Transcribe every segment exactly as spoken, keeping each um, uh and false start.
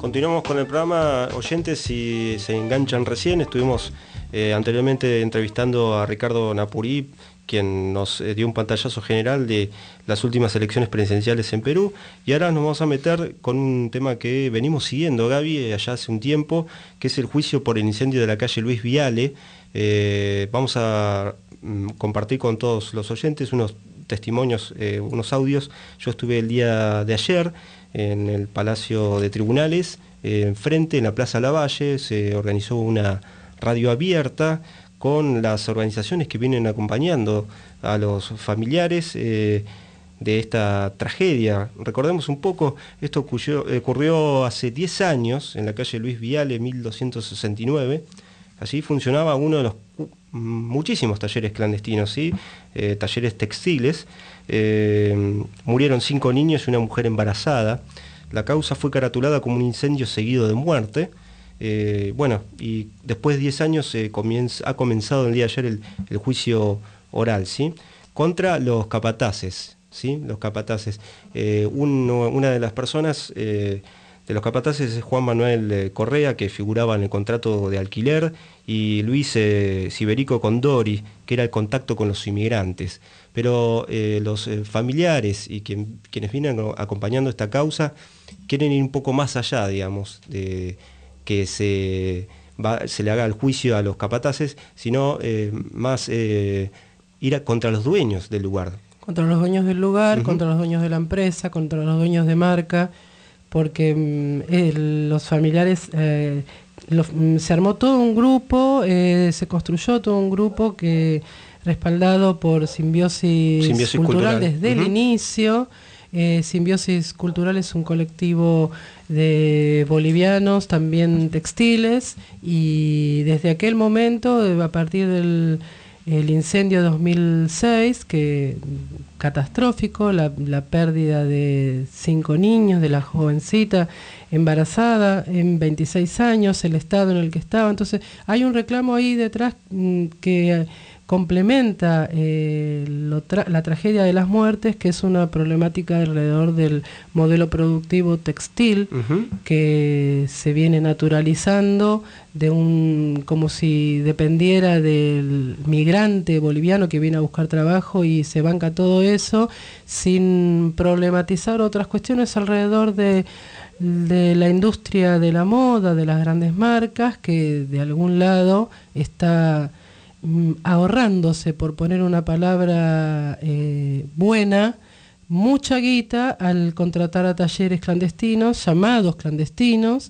Continuamos con el programa. Oyentes, si se enganchan recién, estuvimos eh, anteriormente entrevistando a Ricardo Napurí, quien nos eh, dio un pantallazo general de las últimas elecciones presidenciales en Perú, y ahora nos vamos a meter con un tema que venimos siguiendo, Gaby, allá hace un tiempo, que es el juicio por el incendio de la calle Luis Viale. Eh, vamos a mm, compartir con todos los oyentes unos testimonios, eh, unos audios. Yo estuve el día de ayer en el Palacio de Tribunales, eh, enfrente, en la Plaza Lavalle, se organizó una radio abierta con las organizaciones que vienen acompañando a los familiares eh, de esta tragedia. Recordemos un poco, esto ocurrió, ocurrió hace diez años en la calle Luis Viale, mil doscientos sesenta y nueve. Allí funcionaba uno de los muchísimos talleres clandestinos, ¿sí? eh, talleres textiles. Eh, murieron cinco niños y una mujer embarazada. La causa fue caratulada como un incendio seguido de muerte. Eh, bueno, y después de diez años eh, comienza, ha comenzado el día de ayer el, el juicio oral, ¿sí? Contra los capataces, ¿sí? Los capataces. Eh, uno, una de las personas eh, de los capataces es Juan Manuel eh, Correa, que figuraba en el contrato de alquiler, y Luis eh, Siberico Condori, que era el contacto con los inmigrantes. Pero eh, los eh, familiares y quien, quienes vienen acompañando esta causa quieren ir un poco más allá, digamos, de que se, va, se le haga el juicio a los capataces, sino eh, más eh, ir a, contra los dueños del lugar. Contra los dueños del lugar, Uh-huh. contra los dueños de la empresa, contra los dueños de marca, porque eh, los familiares, eh, los, se armó todo un grupo, eh, se construyó todo un grupo que respaldado por Simbiosis, Simbiosis Cultural, Cultural desde uh-huh. el inicio. Eh, Simbiosis Cultural es un colectivo de bolivianos, también textiles, y desde aquel momento, a partir del el incendio de dos mil seis, que catastrófico, la, la pérdida de cinco niños, de la jovencita embarazada en veintiséis años, el estado en el que estaba. Entonces hay un reclamo ahí detrás mmm, que complementa eh, lo tra- la tragedia de las muertes, que es una problemática alrededor del modelo productivo textil Uh-huh. que se viene naturalizando, de un como si dependiera del migrante boliviano que viene a buscar trabajo y se banca todo eso sin problematizar otras cuestiones alrededor de, de la industria de la moda, de las grandes marcas, que de algún lado está ahorrándose, por poner una palabra eh, buena, mucha guita al contratar a talleres clandestinos, llamados clandestinos,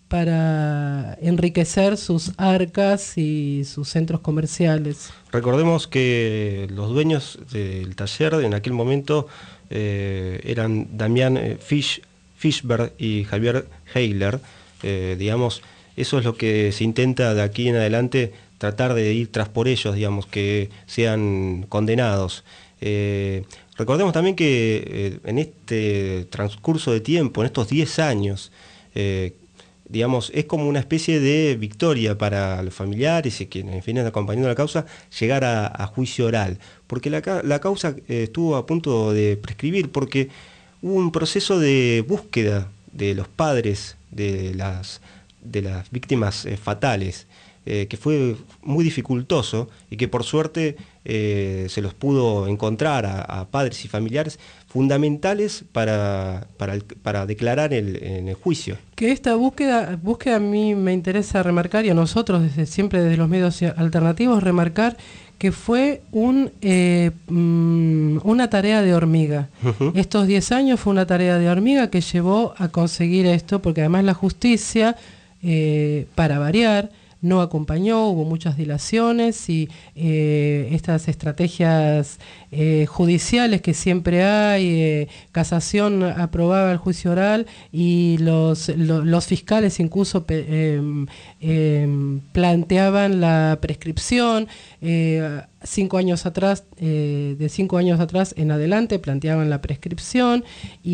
para enriquecer sus arcas y sus centros comerciales. Recordemos que los dueños del taller en aquel momento eh, eran Damián eh, Fisch, Fischberg y Javier Heiler. Eh, digamos, eso es lo que se intenta de aquí en adelante, tratar de ir tras por ellos, digamos, que sean condenados. Eh, recordemos también que eh, en este transcurso de tiempo, en estos diez años, eh, digamos, es como una especie de victoria para los familiares y quienes vienen acompañando la causa, llegar a, a juicio oral, porque la, la causa eh, estuvo a punto de prescribir, porque hubo un proceso de búsqueda de los padres de las, de las víctimas eh, fatales, Eh, que fue muy dificultoso y que por suerte eh, se los pudo encontrar a, a padres y familiares fundamentales para, para, el, para declarar el, en el juicio. Que esta búsqueda, búsqueda a mí me interesa remarcar, y a nosotros desde siempre desde los medios alternativos remarcar, que fue un, eh, mm, una tarea de hormiga. Uh-huh. Estos diez años fue una tarea de hormiga que llevó a conseguir esto, porque además la justicia, eh, para variar, no acompañó, hubo muchas dilaciones y eh, estas estrategias eh, judiciales que siempre hay, eh, casación aprobaba el juicio oral y los, lo, los fiscales incluso eh, eh, planteaban la prescripción, eh, cinco años atrás, eh, de cinco años atrás en adelante planteaban la prescripción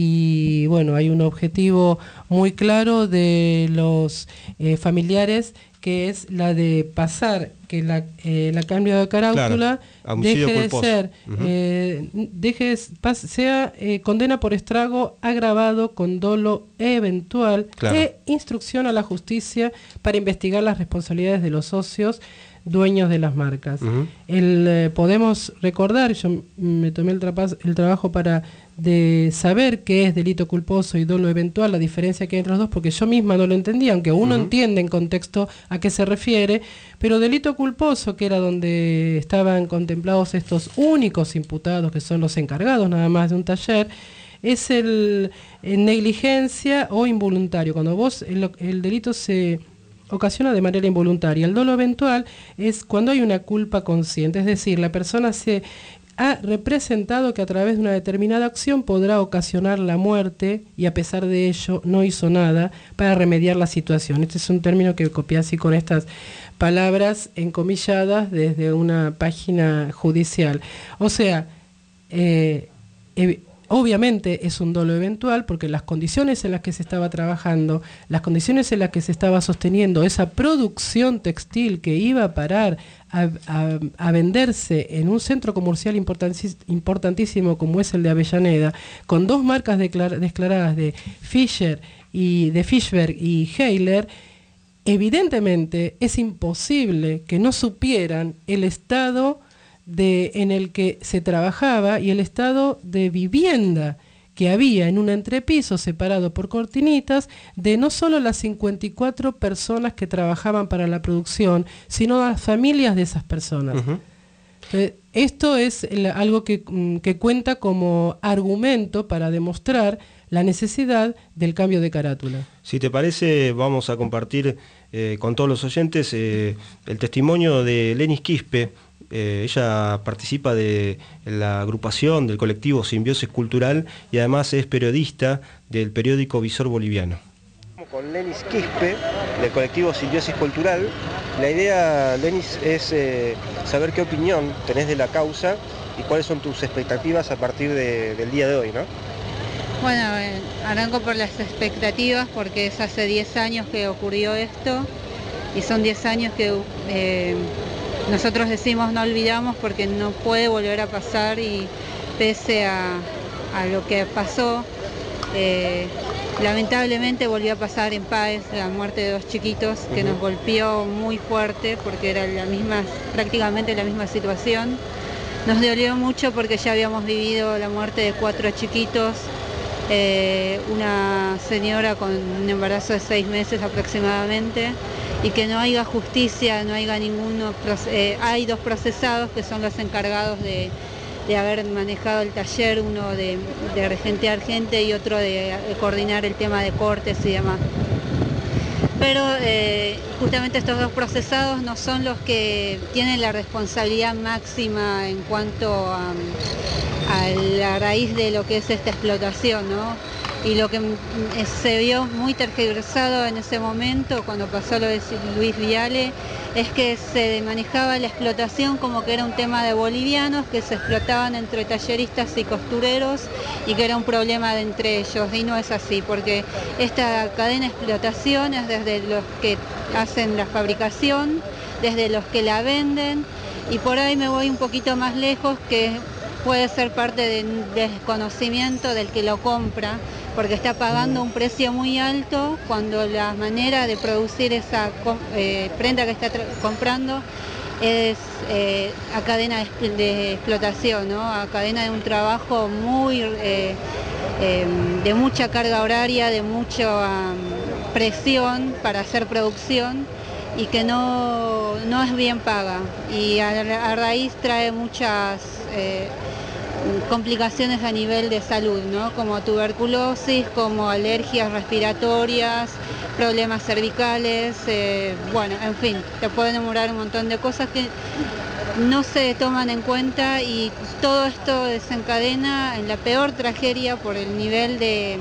y bueno, hay un objetivo muy claro de los eh, familiares, que es la de pasar que la, eh, la cambio de carátula claro, deje de culposo. ser, uh-huh. eh, deje, pas, sea eh, condena por estrago agravado con dolo eventual claro. e instrucción a la justicia para investigar las responsabilidades de los socios dueños de las marcas. Uh-huh. El, eh, podemos recordar, yo me tomé el, trapas, el trabajo para de saber qué es delito culposo y dolo eventual, la diferencia que hay entre los dos, porque yo misma no lo entendía, aunque uno uh-huh. entiende en contexto a qué se refiere, pero delito culposo, que era donde estaban contemplados estos únicos imputados, que son los encargados nada más de un taller, es el, el negligencia o involuntario. Cuando vos, el, el delito se ocasiona de manera involuntaria. El dolo eventual es cuando hay una culpa consciente, es decir, la persona se ha representado que a través de una determinada acción podrá ocasionar la muerte y a pesar de ello no hizo nada para remediar la situación. Este es un término que copié así con estas palabras encomilladas desde una página judicial. O sea, eh, eh, obviamente es un dolo eventual porque las condiciones en las que se estaba trabajando, las condiciones en las que se estaba sosteniendo esa producción textil que iba a parar a, a, a venderse en un centro comercial importantísimo como es el de Avellaneda, con dos marcas declar, declaradas de Fischer y de Fischberg y Heiler, evidentemente es imposible que no supieran el estado de, en el que se trabajaba y el estado de vivienda que había en un entrepiso separado por cortinitas de no solo las cincuenta y cuatro personas que trabajaban para la producción, sino las familias de esas personas. Uh-huh. Entonces, esto es el, algo que, que cuenta como argumento para demostrar la necesidad del cambio de carátula. Si te parece, vamos a compartir eh, con todos los oyentes eh, el testimonio de Lenis Quispe. Eh, ella participa de la agrupación del colectivo Simbiosis Cultural y además es periodista del periódico Visor Boliviano. Con Lenis Quispe, del colectivo Simbiosis Cultural. La idea, Lenis, es eh, saber qué opinión tenés de la causa y cuáles son tus expectativas a partir de, del día de hoy, ¿no? Bueno, eh, arranco por las expectativas porque es hace diez años que ocurrió esto y son diez años que... Eh, Nosotros decimos no olvidamos porque no puede volver a pasar y pese a, a lo que pasó, eh, lamentablemente volvió a pasar en Páez la muerte de dos chiquitos que uh-huh. nos golpeó muy fuerte porque era la misma, prácticamente la misma situación. Nos dolió mucho porque ya habíamos vivido la muerte de cuatro chiquitos, eh, una señora con un embarazo de seis meses aproximadamente, y que no haya justicia, no haya ninguno, eh, hay dos procesados que son los encargados de, de haber manejado el taller, uno de, de regentear gente y otro de, de coordinar el tema de cortes y demás. Pero eh, justamente estos dos procesados no son los que tienen la responsabilidad máxima en cuanto a, a la raíz de lo que es esta explotación, ¿no? Y lo que se vio muy tergiversado en ese momento, cuando pasó lo de Luis Viale, es que se manejaba la explotación como que era un tema de bolivianos, que se explotaban entre talleristas y costureros y que era un problema de entre ellos. Y no es así, porque esta cadena de explotación es desde los que hacen la fabricación, desde los que la venden, y por ahí me voy un poquito más lejos, que puede ser parte del desconocimiento del que lo compra, porque está pagando un precio muy alto cuando la manera de producir esa eh, prenda que está comprando es eh, a cadena de, de explotación, ¿no? A cadena de un trabajo muy eh, eh, de mucha carga horaria, de mucha um, presión para hacer producción y que no, no es bien paga y a, a raíz trae muchas eh, complicaciones a nivel de salud, ¿no? Como tuberculosis, como alergias respiratorias, problemas cervicales, eh, bueno, en fin, te pueden enumerar un montón de cosas que no se toman en cuenta y todo esto desencadena en la peor tragedia por el nivel de,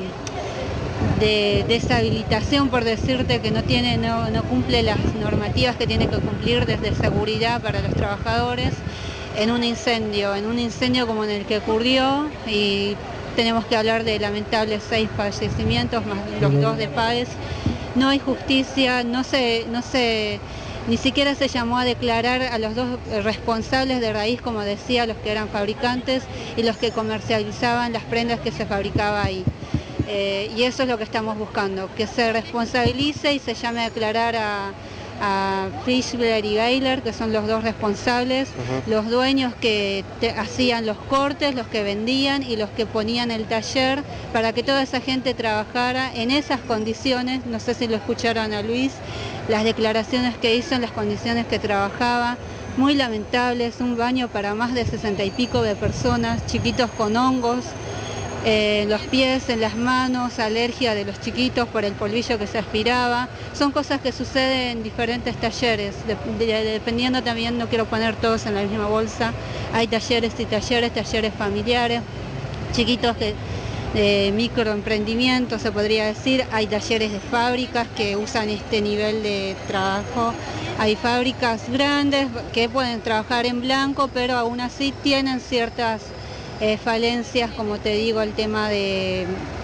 de deshabilitación, por decirte, que no tiene, no, no cumple las normativas que tiene que cumplir desde seguridad para los trabajadores. en un incendio, en un incendio como en el que ocurrió, y tenemos que hablar de lamentables seis fallecimientos, más los dos de Páez. No hay justicia, no se, no se, ni siquiera se llamó a declarar a los dos responsables de raíz, como decía, los que eran fabricantes y los que comercializaban las prendas que se fabricaba ahí. Eh, y eso es lo que estamos buscando, que se responsabilice y se llame a declarar a, a Fischler y Geiler, que son los dos responsables, uh-huh. los dueños que te, hacían los cortes, los que vendían y los que ponían el taller, para que toda esa gente trabajara en esas condiciones. No sé si lo escucharon a Luis, las declaraciones que hizo en las condiciones que trabajaba, muy lamentables, un baño para más de sesenta y pico de personas, chiquitos con hongos, Eh, en los pies, en las manos, alergia de los chiquitos por el polvillo que se aspiraba. Son cosas que suceden en diferentes talleres, de, de, dependiendo también, no quiero poner todos en la misma bolsa, hay talleres y talleres, talleres familiares, chiquitos que de microemprendimiento se podría decir, hay talleres de fábricas que usan este nivel de trabajo, hay fábricas grandes que pueden trabajar en blanco, pero aún así tienen ciertas Eh, falencias, como te digo, el tema de,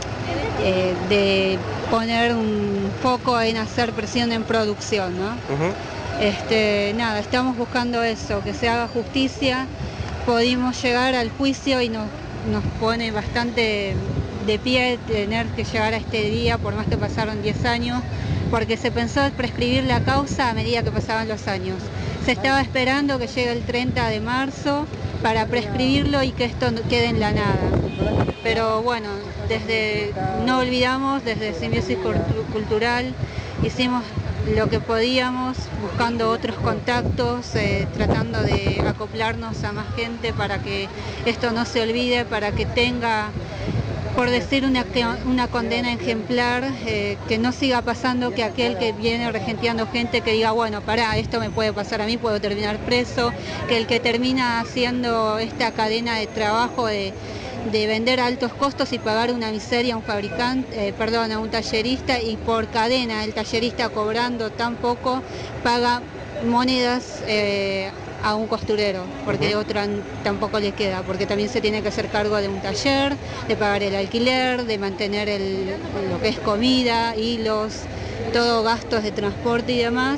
eh, de poner un foco en hacer presión en producción, ¿no? Uh-huh. Este, nada, estamos buscando eso, que se haga justicia. Pudimos llegar al juicio y nos, nos pone bastante de pie tener que llegar a este día, por más que pasaron diez años, porque se pensó prescribir la causa a medida que pasaban los años. Se estaba esperando que llegue el treinta de marzo para prescribirlo y que esto quede en la nada. Pero bueno, desde no olvidamos, desde Simbiosis Cultural hicimos lo que podíamos, buscando otros contactos, eh, tratando de acoplarnos a más gente para que esto no se olvide, para que tenga, por decir una, una condena ejemplar, eh, que no siga pasando que aquel que viene regenteando gente que diga, bueno, pará, esto me puede pasar a mí, puedo terminar preso, que el que termina haciendo esta cadena de trabajo de, de vender a altos costos y pagar una miseria a un fabricante, eh, perdón, a un tallerista, y por cadena el tallerista cobrando tan poco paga monedas eh, a un costurero, porque uh-huh. otra tampoco le queda, porque también se tiene que hacer cargo de un taller, de pagar el alquiler, de mantener el, lo que es comida, hilos, todo gastos de transporte y demás,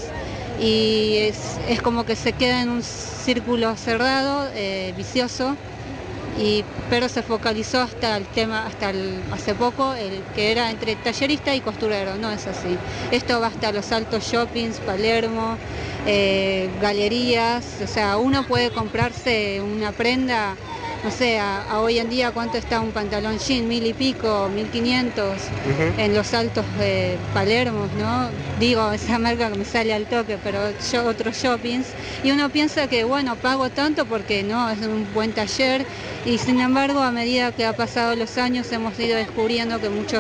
y es, es como que se queda en un círculo cerrado, eh, vicioso, y, pero se focalizó hasta el tema, hasta el, hace poco, el que era entre tallerista y costurero. No es así. Esto va hasta los altos shoppings, Palermo, eh, galerías, o sea, uno puede comprarse una prenda, no sé, a, a hoy en día cuánto está un pantalón jean, mil y pico, mil quinientos, uh-huh. en los altos de Palermo, ¿no? Digo, esa marca que me sale al toque, pero yo, otros shoppings, y uno piensa que, bueno, pago tanto porque no, es un buen taller, y sin embargo, a medida que ha pasado los años, hemos ido descubriendo que muchos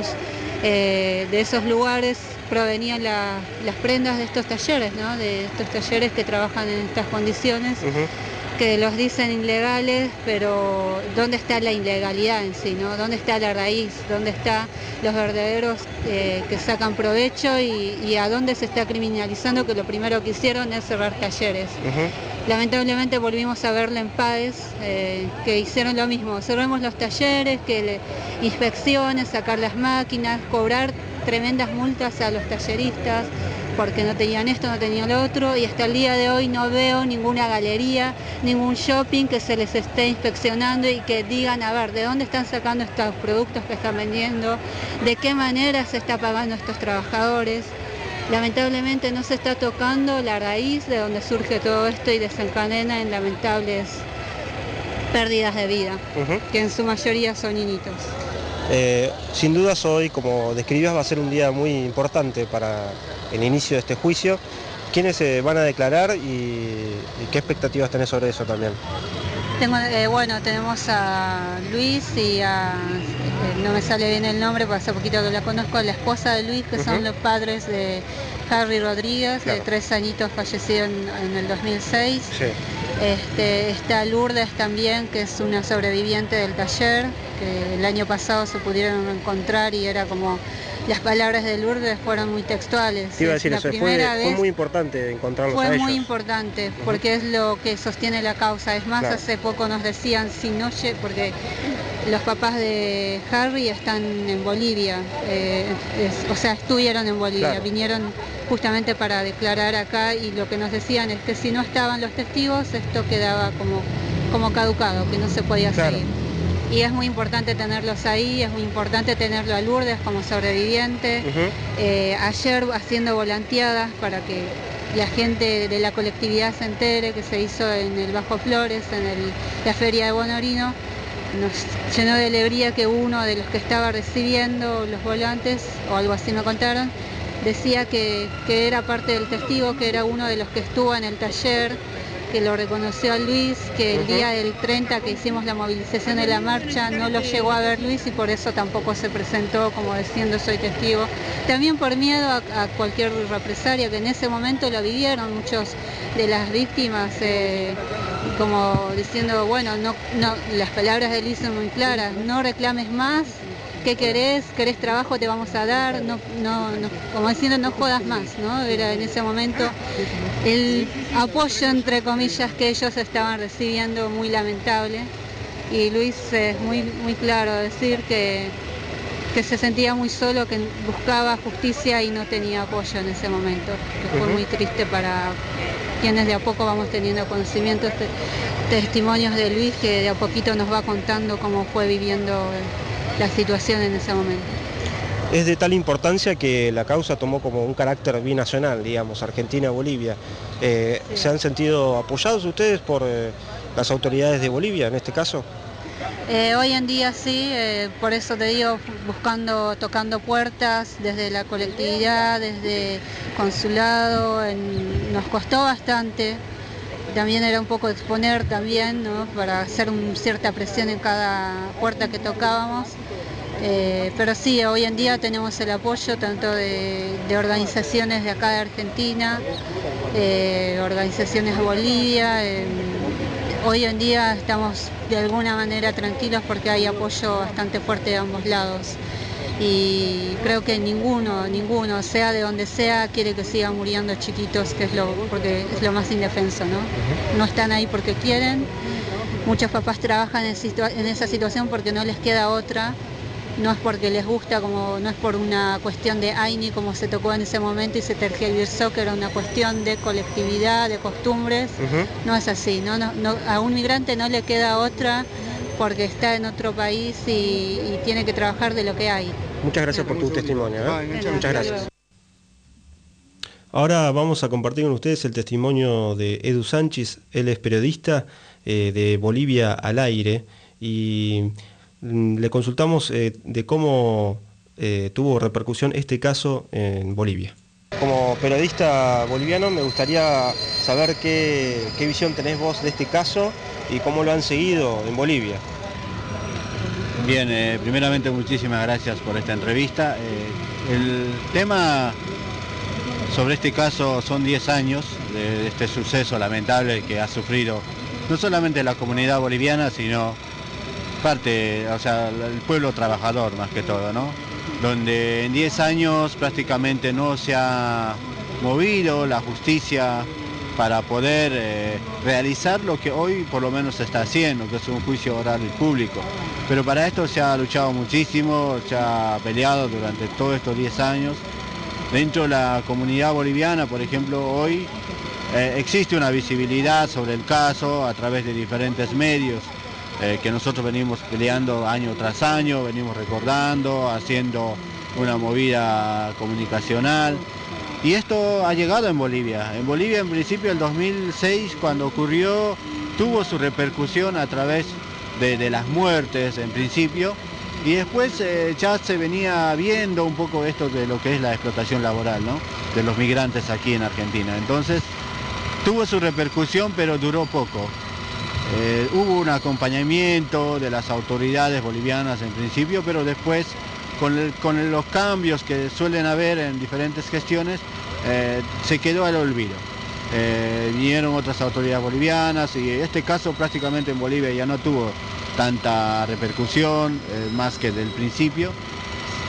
eh, de esos lugares provenían la, las prendas de estos talleres, ¿no? De estos talleres que trabajan en estas condiciones, uh-huh. que los dicen ilegales, pero ¿dónde está la ilegalidad en sí, ¿no? ¿Dónde está la raíz? ¿Dónde están los verdaderos eh, que sacan provecho y, y a dónde se está criminalizando, que lo primero que hicieron es cerrar talleres? Uh-huh. Lamentablemente volvimos a verlo en Páez, eh, que hicieron lo mismo, cerramos los talleres, que le, inspecciones, sacar las máquinas, cobrar tremendas multas a los talleristas, porque no tenían esto, no tenían lo otro, y hasta el día de hoy no veo ninguna galería, ningún shopping que se les esté inspeccionando y que digan, a ver, ¿de dónde están sacando estos productos que están vendiendo? ¿De qué manera se está pagando a estos trabajadores? Lamentablemente no se está tocando la raíz de donde surge todo esto y desencadena en lamentables pérdidas de vida, uh-huh. que en su mayoría son niñitos. Eh, sin dudas hoy, como describías, va a ser un día muy importante para el inicio de este juicio. ¿Quiénes se van a declarar y, y qué expectativas tenés sobre eso también? Tengo, eh, bueno, tenemos a Luis y a, eh, no me sale bien el nombre, porque hace poquito que la conozco, a la esposa de Luis, que uh-huh. son los padres de Harry Rodríguez, claro. de tres añitos, fallecido en, en el dos mil seis. Sí. Este, está Lourdes también, que es una sobreviviente del taller, que el año pasado se pudieron encontrar y era como las palabras de Lourdes fueron muy textuales. Te iba a decir la eso, primera fue, vez fue muy importante encontrarlos a fue ellos. muy importante, porque uh-huh. es lo que sostiene la causa. Es más, claro. hace poco nos decían, si no porque los papás de Harry están en Bolivia, eh, es, o sea, estuvieron en Bolivia, claro. vinieron justamente para declarar acá, y lo que nos decían es que si no estaban los testigos, esto quedaba como, como caducado, que no se podía claro. seguir. Y es muy importante tenerlos ahí, es muy importante tenerlo a Lourdes como sobreviviente. Uh-huh. eh, ayer haciendo volanteadas para que la gente de la colectividad se entere, que se hizo en el Bajo Flores, en el, la feria de Bonorino, nos llenó de alegría que uno de los que estaba recibiendo los volantes, o algo así me contaron, decía que, que era parte del testigo, que era uno de los que estuvo en el taller, que lo reconoció a Luis, que el uh-huh. día del treinta que hicimos la movilización de la marcha no lo llegó a ver Luis y por eso tampoco se presentó como diciendo soy testigo. También por miedo a, a cualquier represalia, que en ese momento lo vivieron muchos de las víctimas, eh, como diciendo, bueno, no, no, las palabras de Luis son muy claras, no reclames más, ¿qué querés? ¿Querés trabajo? Te vamos a dar, no, no, no, como diciendo no jodas más, ¿no? Era en ese momento el apoyo entre comillas que ellos estaban recibiendo muy lamentable, y Luis es muy, muy claro decir que, que se sentía muy solo, que buscaba justicia y no tenía apoyo en ese momento, que fue uh-huh. muy triste para quienes de a poco vamos teniendo conocimientos, de testimonios de Luis, que de a poquito nos va contando cómo fue viviendo la situación en ese momento. Es de tal importancia que la causa tomó como un carácter binacional, digamos, Argentina-Bolivia. Eh, sí. ¿Se han sentido apoyados ustedes por eh, las autoridades de Bolivia en este caso? Eh, hoy en día sí, eh, por eso te digo, buscando, tocando puertas desde la colectividad, desde consulado, en, nos costó bastante. También era un poco exponer también, ¿no? Para hacer un, cierta presión en cada puerta que tocábamos. Eh, pero sí, hoy en día tenemos el apoyo tanto de, de organizaciones de acá de Argentina, eh, organizaciones de Bolivia. Eh, hoy en día estamos de alguna manera tranquilos porque hay apoyo bastante fuerte de ambos lados. Y creo que ninguno, ninguno, sea de donde sea, quiere que sigan muriendo chiquitos, que es lo, porque es lo más indefenso, ¿no? No están ahí porque quieren. Muchos papás trabajan en, situa- en esa situación porque no les queda otra. No es porque les gusta, como no es por una cuestión de A I N I como se tocó en ese momento y se tergiversó, que era una cuestión de colectividad, de costumbres. Uh-huh. No es así, ¿no? No, no, a un migrante no le queda otra porque está en otro país y, y tiene que trabajar de lo que hay. Muchas gracias por tu testimonio. ¿eh? Muchas gracias. Ahora vamos a compartir con ustedes el testimonio de Edu Sánchez. Él es periodista eh, de Bolivia al Aire y mm, le consultamos eh, de cómo eh, tuvo repercusión este caso en Bolivia. Como periodista boliviano me gustaría saber qué, qué visión tenés vos de este caso y cómo lo han seguido en Bolivia. Bien, eh, primeramente muchísimas gracias por esta entrevista. Eh, el tema sobre este caso son diez años de, de este suceso lamentable que ha sufrido no solamente la comunidad boliviana, sino parte, o sea, el pueblo trabajador más que todo, ¿no? Donde en diez años prácticamente no se ha movido la justicia para poder eh, realizar lo que hoy por lo menos se está haciendo, que es un juicio oral y público. Pero para esto se ha luchado muchísimo, se ha peleado durante todos estos diez años. Dentro de la comunidad boliviana, por ejemplo, hoy eh, existe una visibilidad sobre el caso a través de diferentes medios eh, que nosotros venimos peleando año tras año, venimos recordando, haciendo una movida comunicacional. Y esto ha llegado en Bolivia. En Bolivia, en principio, el dos mil seis, cuando ocurrió, tuvo su repercusión a través de, de las muertes, en principio, y después eh, ya se venía viendo un poco esto de lo que es la explotación laboral, ¿no? De los migrantes aquí en Argentina. Entonces, tuvo su repercusión, pero duró poco. Eh, hubo un acompañamiento de las autoridades bolivianas en principio, pero después, Con, el, con los cambios que suelen haber en diferentes gestiones, eh, se quedó al olvido. Eh, vinieron otras autoridades bolivianas y este caso prácticamente en Bolivia ya no tuvo tanta repercusión, eh, más que del principio.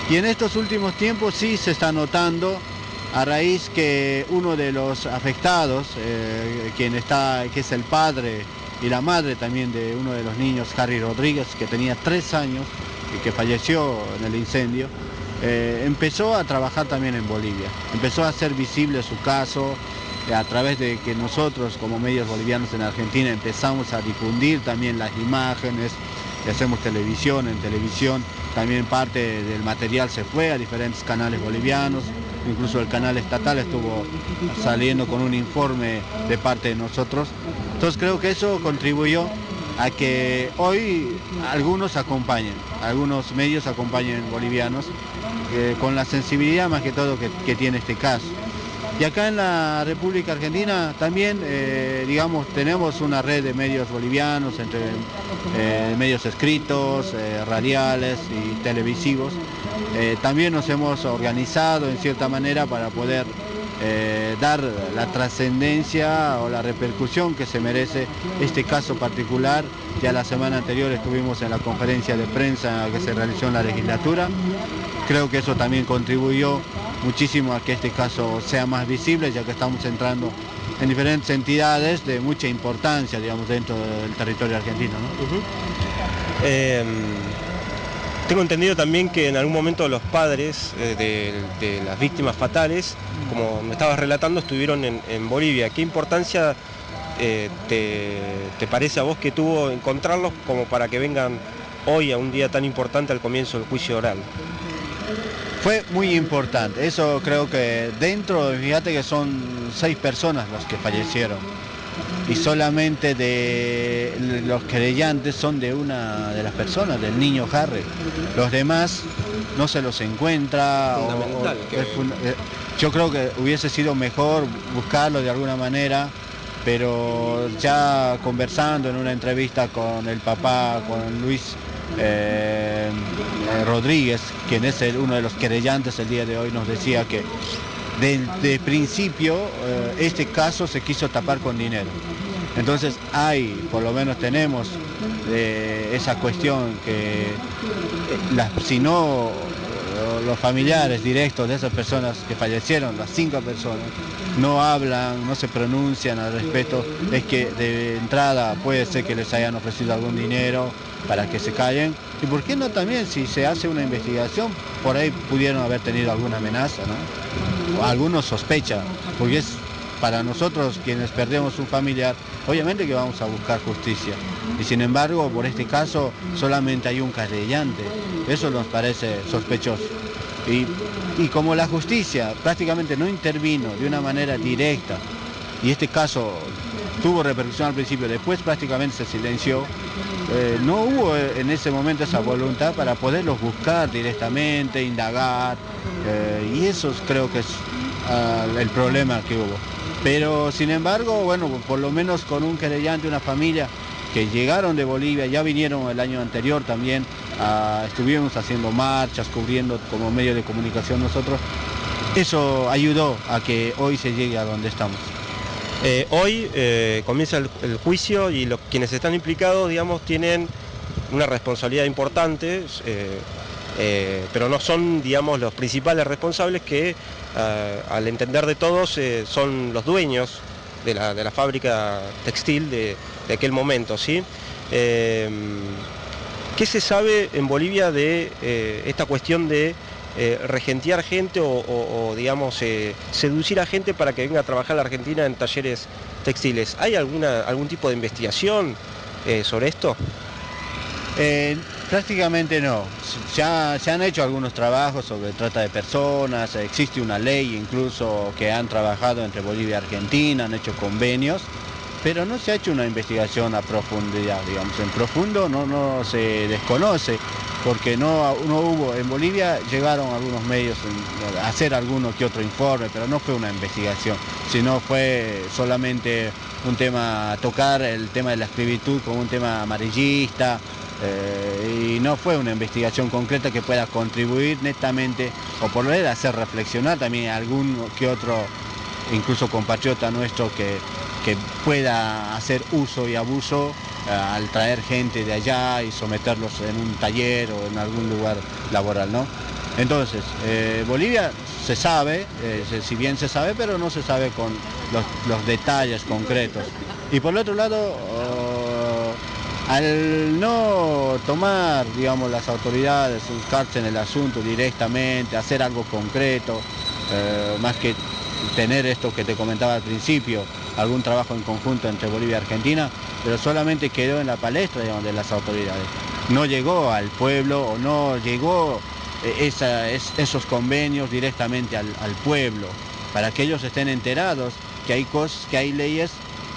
Y en estos últimos tiempos sí se está notando, a raíz que uno de los afectados, eh, quien está, que es el padre y la madre también de uno de los niños, Harry Rodríguez, que tenía tres años y que falleció en el incendio, eh, empezó a trabajar también en Bolivia, empezó a hacer visible su caso, eh, a través de que nosotros como medios bolivianos en Argentina empezamos a difundir también las imágenes, y hacemos televisión, en televisión también parte del material se fue a diferentes canales bolivianos, incluso el canal estatal estuvo saliendo con un informe de parte de nosotros. Entonces creo que eso contribuyó a que hoy algunos acompañen, algunos medios acompañen bolivianos, eh, con la sensibilidad más que todo que, que tiene este caso. Y acá en la República Argentina también, eh, digamos, tenemos una red de medios bolivianos, entre eh, medios escritos, eh, radiales y televisivos. Eh, también nos hemos organizado en cierta manera para poder eh, dar la trascendencia o la repercusión que se merece este caso particular. Ya la semana anterior estuvimos en la conferencia de prensa que se realizó en la legislatura. Creo que eso también contribuyó muchísimo a que este caso sea más visible, ya que estamos entrando en diferentes entidades de mucha importancia, digamos, dentro del territorio argentino, ¿no? Uh-huh. eh, tengo entendido también que en algún momento los padres eh, de, de las víctimas fatales, como me estabas relatando, estuvieron en, en Bolivia. ¿Qué importancia eh, te, te parece a vos que tuvo encontrarlos como para que vengan hoy a un día tan importante al comienzo del juicio oral? Fue muy importante, eso creo que dentro, fíjate que son seis personas los que fallecieron y solamente de los querellantes son de una de las personas, del niño Harry. Los demás no se los encuentra. Fundamental, o, que... es fun yo creo que hubiese sido mejor buscarlo de alguna manera, pero ya conversando en una entrevista con el papá, con Luis Eh, eh, Rodríguez, quien es el, uno de los querellantes el día de hoy, nos decía que de, de principio eh, este caso se quiso tapar con dinero. Entonces hay, por lo menos tenemos eh, esa cuestión que eh, la, si no los familiares directos de esas personas que fallecieron, las cinco personas, no hablan, no se pronuncian al respecto, es que de entrada puede ser que les hayan ofrecido algún dinero para que se callen. Y por qué no también, si se hace una investigación, por ahí pudieron haber tenido alguna amenaza, ¿no? O algunos sospechan, porque es para nosotros quienes perdemos un familiar, obviamente que vamos a buscar justicia. Y sin embargo, por este caso, solamente hay un querellante. Eso nos parece sospechoso. Y, y como la justicia prácticamente no intervino de una manera directa, y este caso tuvo repercusión al principio, después prácticamente se silenció, eh, no hubo en ese momento esa voluntad para poderlos buscar directamente, indagar, eh, y eso creo que es uh, el problema que hubo. Pero sin embargo, bueno, por lo menos con un querellante, una familia que llegaron de Bolivia, ya vinieron el año anterior también, uh, estuvimos haciendo marchas, cubriendo como medio de comunicación nosotros, eso ayudó a que hoy se llegue a donde estamos. Eh, hoy eh, comienza el, el juicio y los, quienes están implicados, digamos, tienen una responsabilidad importante, eh, eh, pero no son, digamos, los principales responsables que, eh, al entender de todos, eh, son los dueños de la, de la fábrica textil de, de aquel momento, ¿sí? Eh, ¿Qué se sabe en Bolivia de eh, esta cuestión de Eh, regentear gente o, o, o digamos, eh, seducir a gente para que venga a trabajar a la Argentina en talleres textiles? ¿Hay alguna, algún tipo de investigación eh, sobre esto? Eh, prácticamente no. Ya se han hecho algunos trabajos sobre trata de personas, existe una ley incluso que han trabajado entre Bolivia y Argentina, han hecho convenios, pero no se ha hecho una investigación a profundidad, digamos, en profundo no, no se desconoce, porque no, no hubo, en Bolivia llegaron algunos medios a hacer alguno que otro informe, pero no fue una investigación, sino fue solamente un tema, tocar el tema de la esclavitud como un tema amarillista, eh, y no fue una investigación concreta que pueda contribuir netamente, o por lo menos hacer reflexionar también a algún que otro, incluso compatriota nuestro, que, que pueda hacer uso y abuso al traer gente de allá y someterlos en un taller o en algún lugar laboral, ¿no? Entonces, eh, Bolivia se sabe, eh, se, si bien se sabe, pero no se sabe con los, los detalles concretos. Y por el otro lado, oh, al no tomar, digamos, las autoridades, buscarse en el asunto directamente, hacer algo concreto, eh, más que tener esto que te comentaba al principio, algún trabajo en conjunto entre Bolivia y Argentina, pero solamente quedó en la palestra, digamos, de las autoridades. No llegó al pueblo o no llegó eh, esa, es, esos convenios directamente al, al pueblo, para que ellos estén enterados que hay cosas, que hay leyes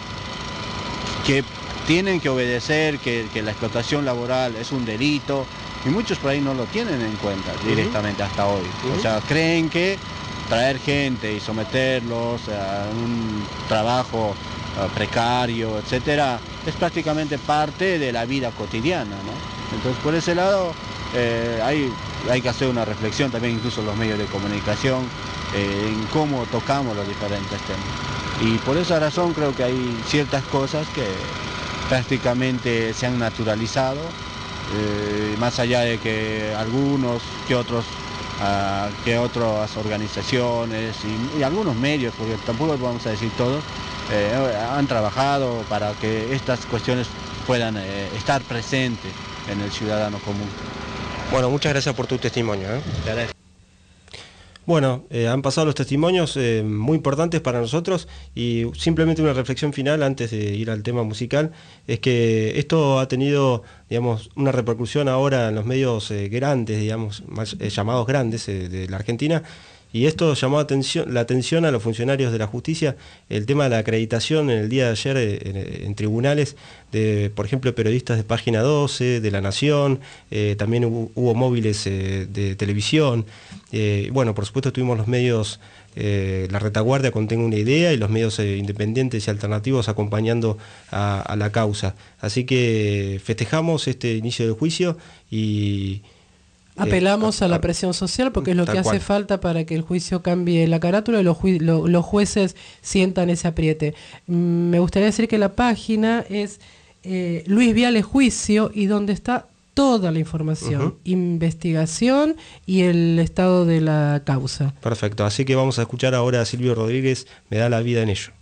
que tienen que obedecer, que, que la explotación laboral es un delito, y muchos por ahí no lo tienen en cuenta directamente uh-huh. hasta hoy. Uh-huh. O sea, creen que traer gente y someterlos a un trabajo uh, precario, etcétera, es prácticamente parte de la vida cotidiana, ¿no? Entonces, por ese lado, eh, hay, hay que hacer una reflexión también, incluso los medios de comunicación, eh, en cómo tocamos los diferentes temas. Y por esa razón creo que hay ciertas cosas que prácticamente se han naturalizado, eh, más allá de que algunos que otros uh, que otras organizaciones y, y algunos medios, porque tampoco vamos a decir todos, eh, han trabajado para que estas cuestiones puedan eh, estar presentes en el ciudadano común. Bueno, muchas gracias por tu testimonio, ¿eh? Gracias. Bueno, eh, han pasado los testimonios eh, muy importantes para nosotros, y simplemente una reflexión final antes de ir al tema musical, es que esto ha tenido, digamos, una repercusión ahora en los medios eh, grandes, digamos, más, eh, llamados grandes eh, de la Argentina, y esto llamó atención, la atención a los funcionarios de la justicia, el tema de la acreditación en el día de ayer eh, en, en tribunales, de, por ejemplo, periodistas de Página doce, de La Nación, eh, también hubo, hubo móviles eh, de televisión, eh, bueno, por supuesto tuvimos los medios, eh, la retaguardia con Tengo una Idea, y los medios eh, independientes y alternativos acompañando a, a la causa. Así que festejamos este inicio del juicio y... Apelamos eh, a, a la presión social, porque es lo que hace cual. falta para que el juicio cambie la carátula y los, ju lo, los jueces sientan ese apriete. Mm, me gustaría decir que la página es eh, Luis Viale Juicio, y donde está toda la información, uh-huh. investigación y el estado de la causa. Perfecto, así que vamos a escuchar ahora a Silvio Rodríguez, Me da la vida en ello.